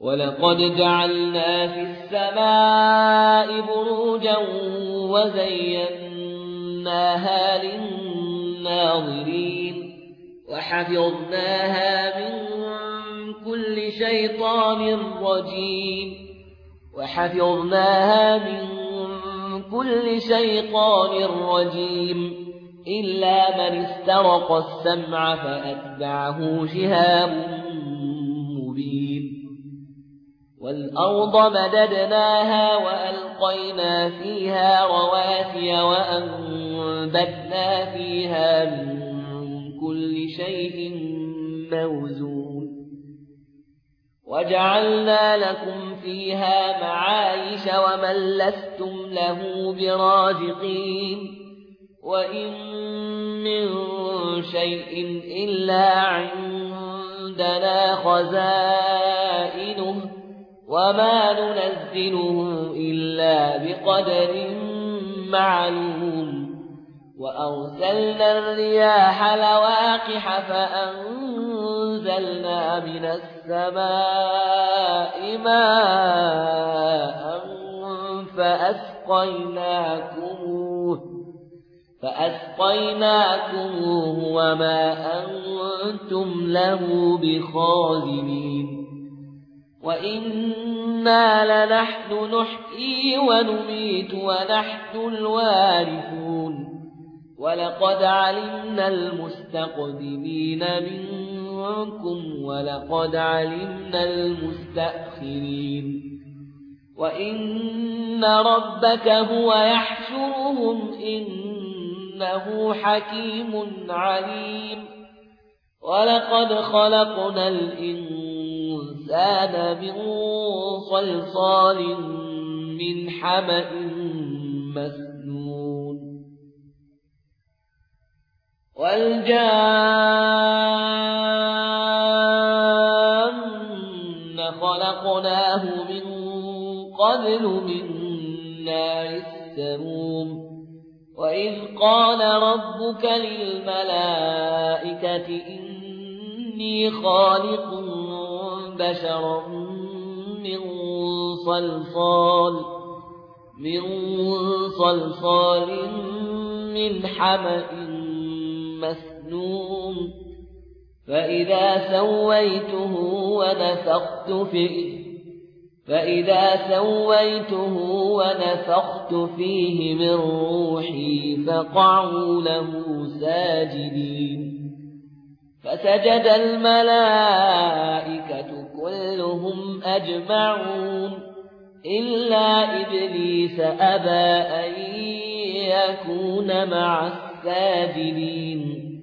ولقد جعلنا في السماء بروجا وزيناها للناظرين وحفظناها من كل شيطان رجيم إلا من استرق السمع فأتبعه شهاب مبين والأرض مددناها وألقينا فيها رواسي وأنبتنا فيها من كل شيء موزون وجعلنا لكم فيها معايش ومن لستم له برازقين وإن من شيء إلا عندنا خزائنه وما ننزله إلا بقدر معلوم وأرسلنا الرياح لواقح فأنزلنا من السماء ماء فأسقيناكموه وما أنتم له بخازنين وإنا لنحن نحيي ونميت ونحن الوارثون ولقد علمنا المستقدمين منكم ولقد علمنا المستأخرين وإن ربك هو يحشرهم إنه حكيم عليم ولقد خلقنا الإنسان من صلصال من حمأ مسنون والجان خلقناه من قبل من نار السموم وإذ قال ربك للملائكة إني خالق بشرا من صلصال من حمأ مسنون فإذا سويته ونفخت فيه من روحي فقعوا له ساجدين فسجد الملائكة كلهم أجمعون إلا إبليس أبى أن يكون مع الساجدين